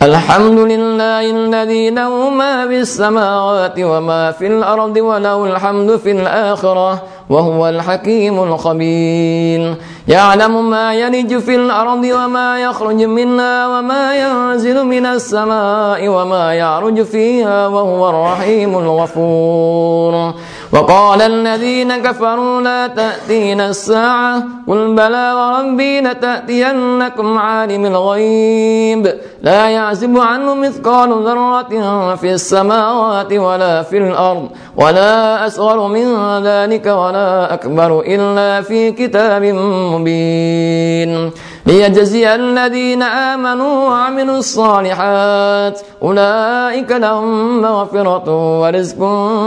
الحمد لله الذي له ما في السماوات وما في الأرض وله الحمد في الآخرة وهو الحكيم الخبير يعلم ما يلج في الأرض وما يخرج منها وما ينزل من السماء وما يعرج فيها وهو الرحيم الغفور وقال الذين كفروا لا تأتينا الساعة قل بلى وربي لتأتينكم عالم الغيب لا يعزب عنه مثقال ذرة في السماوات ولا في الأرض ولا أصغر من ذلك ولا أكبر إلا في كتاب مبين ليجزي الذين آمنوا وعملوا الصالحات أولئك لهم مغفرة ورزق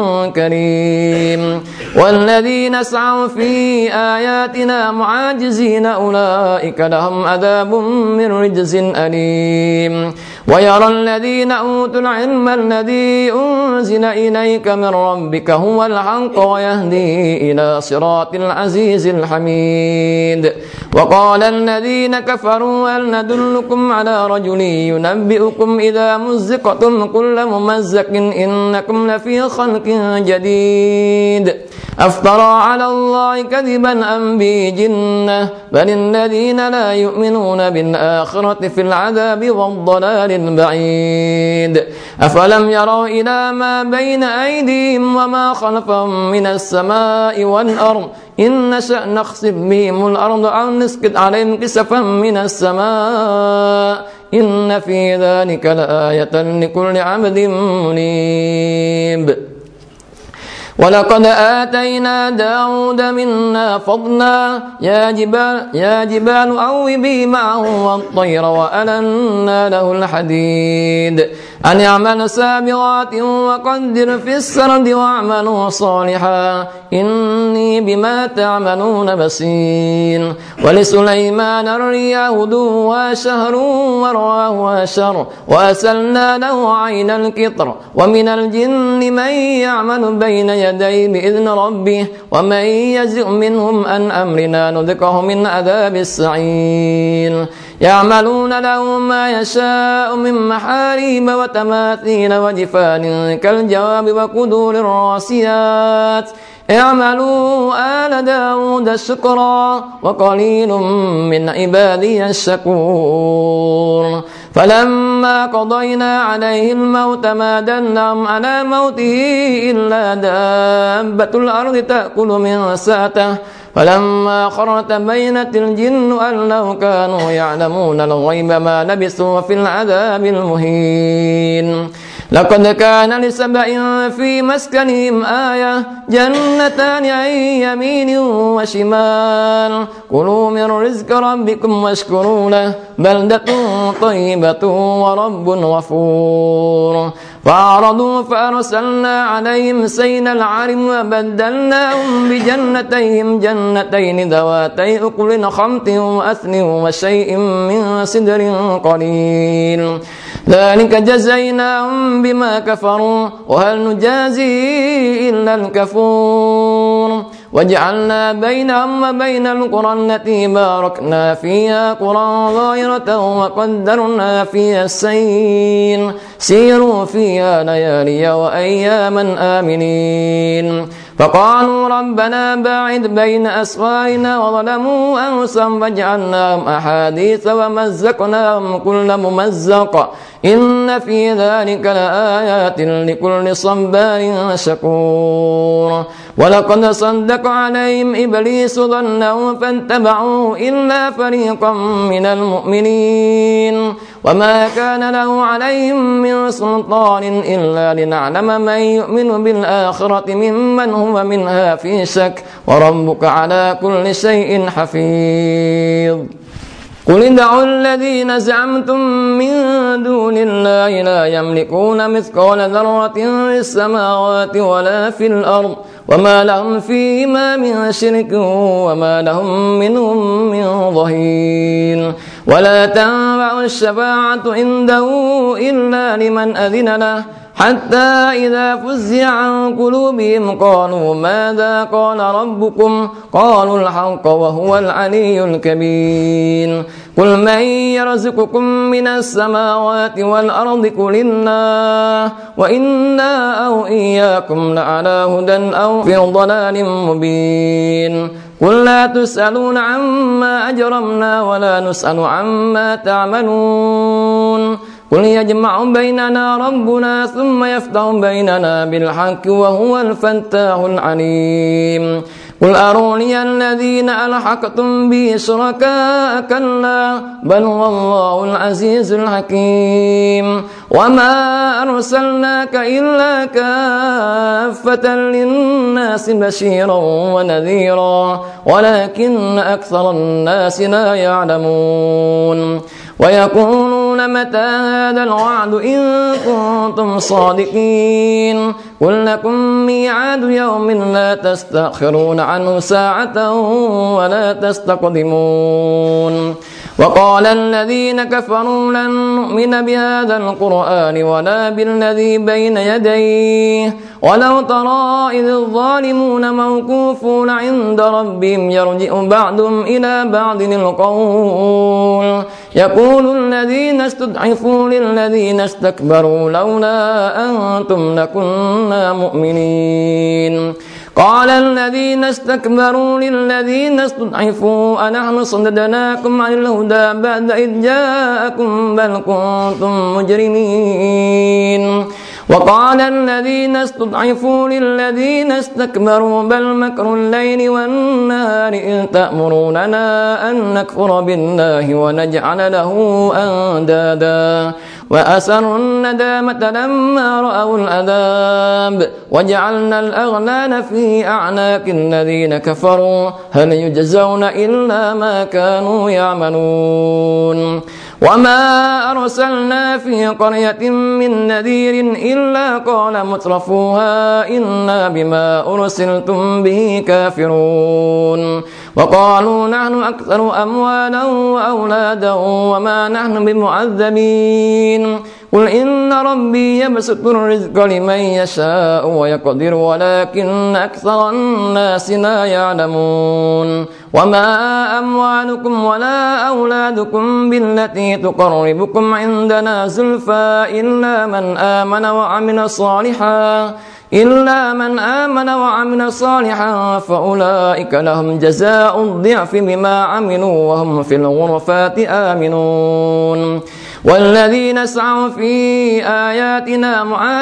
كريم والذين سعوا في آياتنا معاجزين أولئك لهم عذاب من رجز أليم ويرى الذين أوتوا العلم الذي أنزل إليك من ربك هو الحق ويهدي إلى صراط العزيز الحميد وقال الذين كفروا هل ندلكم على رجل ينبئكم إذا مزقتم كل ممزق إنكم لفي خلق جديد أفترى على الله كذبا أم به جنة بل الذين لا يؤمنون بالآخرة في العذاب والضلال البعيد أفلم يروا إلى ما بين أيديهم وما خلفهم من السماء والأرض إن نشأ نخسف بهم الأرض أو نسقط عليهم كسفا من السماء إن في ذلك لآية لكل عبد منيب ولقد آتينا داود منا فضلا يا جبال أوبي معه والطير وألنا له الحديد أن يعمل سابغات وقدر في السرد واعملوا صالحا إني بما تعملون بصير ولسليمان الرياح غدوها شهر ورواها شهر وأسلنا له عين القطر ومن الجن من يعمل بين يديه بإذن ربه ومن يزغ منهم عن أمرنا نذقه من عذاب السعير يعملون له ما يشاء من محاريب وتماثيل وجفان كالجواب وقدور الراسيات اعملوا آل داود شكرا وقليل من عبادي الشكور فلما قضينا عليه الموت ما دلهم على موته إلا دابة الأرض تأكل من ساته فلما خر تبينت الجن أن لو كانوا يعلمون الغيب ما لبثوا في العذاب المهين لقد كان لسبأ في مسكنهم آية جنتان عن يمين وشمال كلوا من رزق ربكم واشكروا له بلدة طيبة ورب غفور فأعرضوا فأرسلنا عليهم سيل العرم وبدلناهم بجنتيهم جنتين ذواتي أكل خمط وأثل وشيء من سدر قليل ذلك جزيناهم بما كفروا وهل نجازي إلا الكفور وجعلنا بينهم وبين القرى التي باركنا فيها قرى ظاهرة وقدرنا فيها السير سيروا فيها ليالي وأياما آمنين فقالوا ربنا باعد بين أسفارنا وظلموا أنفسهم فجعلناهم أحاديث ومزقناهم كل ممزق إن في ذلك لآيات لكل صبار شكور ولقد صدق عليهم إبليس ظنه فاتبعوه إلا فريقا من المؤمنين وما كان له عليهم من سلطان إلا لنعلم من يؤمن بالآخرة ممن هو منها في شك وربك على كل شيء حفيظ قل ادعوا الذين زعمتم من دون الله لا يملكون مثقال ذرة في السماوات ولا في الأرض وما لهم فيهما من شرك وما لهم منهم من ظهير ولا تنفع الشفاعة عنده إلا لمن أذن له حتى إذا فزع عن قلوبهم قالوا ماذا قال ربكم قالوا الحق وهو العلي الكبير قل من يرزقكم من السماوات والأرض قل الله وإنا أو إياكم لعلى هدى أو في ضلال مبين قل لا تسألون عما أجرمنا ولا نسأل عما تعملون قل يجمع بيننا ربنا ثم يفتح بيننا بالحق وهو الفتاح العليم قل أروني الذين ألحقتم به شركاء كلا بل هو الله العزيز الحكيم وما أرسلناك إلا كافة للناس بشيرا ونذيرا ولكن أكثر الناس لا يعلمون ويقولون متى هذا الوعد إن كنتم صادقين قل لكم ميعاد يوم لا تستأخرون عنه ساعة ولا تستقدمون وقال الذين كفروا لن نؤمن بهذا القرآن ولا بالذي بين يديه ولو ترى إذ الظالمون موقوفون عند ربهم يرجع بعضهم إلى بعض القول يقول الذين استضعفوا للذين استكبروا لولا أنتم لكنا مؤمنين قال الذين استكبروا للذين استضعفوا أنحن صددناكم عن الهدى بعد إذ جاءكم بل كنتم مجرمين وقال الذين استضعفوا للذين استكبروا بل مكر الليل والنهار إذ تأمروننا أن نكفر بالله ونجعل له أندادا وأسروا الندامة لما رأوا العذاب وجعلنا الأغلال في أعناق الذين كفروا هل يجزون إلا ما كانوا يعملون وما أرسلنا في قرية من نذير إلا قال مترفوها إنا بما أرسلتم به كافرون وقالوا نحن أكثر أموالا وأولادا وما نحن بمعذبين قل إن ربي يبسط الرزق لمن يشاء ويقدر ولكن أكثر الناس لا يعلمون وما أموالكم ولا أولادكم بالتي تقربكم عندنا زلفى إلا من آمن وعمل صالحا فأولئك لهم جزاء الضعف بما عملوا وهم في الغرفات آمنون والذين يسعون في آياتنا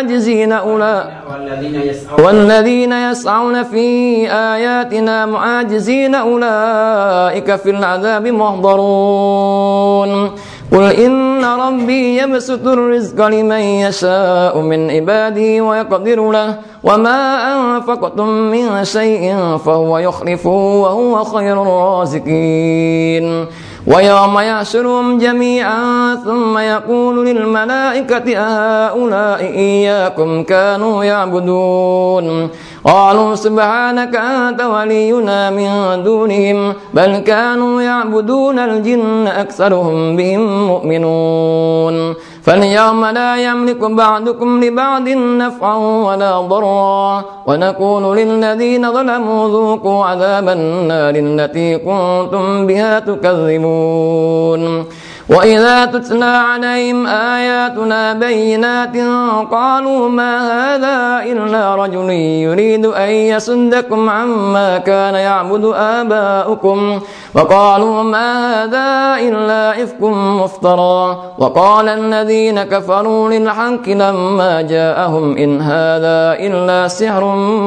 معاجزين أولئك في العذاب محضرون قل إن ربي يبسط الرزق لمن يشاء من عباده ويقدر له وما أنفقتم من شيء فهو يخلفه وهو خير الرازقين ويوم يحشرهم جميعا ثم يقول للملائكة أهؤلاء إياكم كانوا يعبدون قالوا سبحانك أنت ولينا من دونهم بل كانوا يعبدون الجن أكثرهم بهم مؤمنون فاليوم لا يملك بعضكم لبعض نفعا ولا ضرا ونقول للذين ظلموا ذوقوا عذاب النار التي كنتم بها تكذبون وإذا تتلى عليهم آياتنا بينات قالوا ما هذا إلا رجل يريد أن يصدكم عما كان يعبد آباؤكم وقالوا ما هذا إلا إفك مفترى وقال الذين كفروا للحق لما جاءهم إن هذا إلا سحر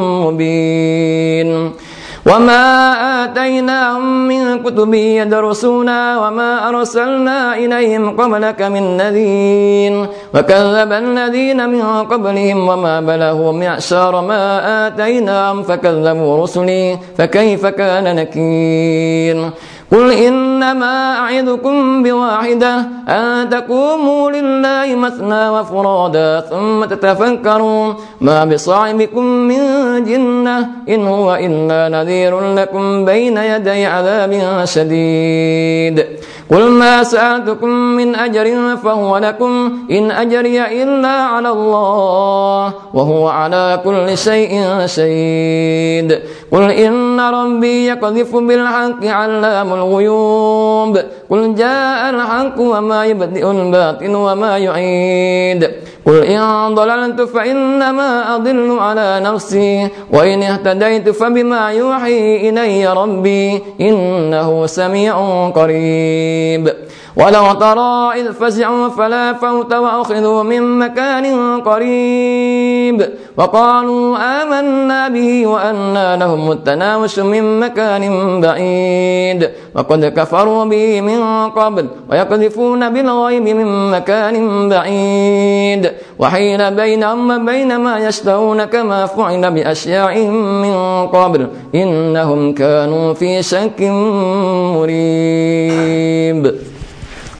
مبين وما آتيناهم من كتب يدرسونها وما أرسلنا إليهم قبلك من نذير وكذب الذين من قبلهم وما بلغوا معشار ما آتيناهم فكذبوا رسلي فكيف كان نكير قل إنما أعظكم بواحدة أن تقوموا لله مثنى وفرادا ثم تتفكروا ما بصاحبكم من جنة إن هو إلا نذير لكم بين يدي عذاب شديد قل ما سألتكم من أجر فهو لكم إن أجري إلا على الله وهو على كل شيء شهيد قل إن ربي يقذف بالحق علام الغيوب قل جاء الحق وما يبدئ الباطل وما يعيد قل إن ضللت فإنما أضل على نفسي وإن اهتديت فبما يوحي إلي ربي إنه سميع قريب ولو ترى إذ فزعوا فلا فوت وأخذوا من مكان قريب وقالوا آمنا به وأنى لهم التناوش من مكان بعيد وقد كفروا به من قبل ويقذفون بالغيب من مكان بعيد وحيل بينهم وبين ما يشتهون كما فعل بأشياعهم من قبل إنهم كانوا في شك مريب.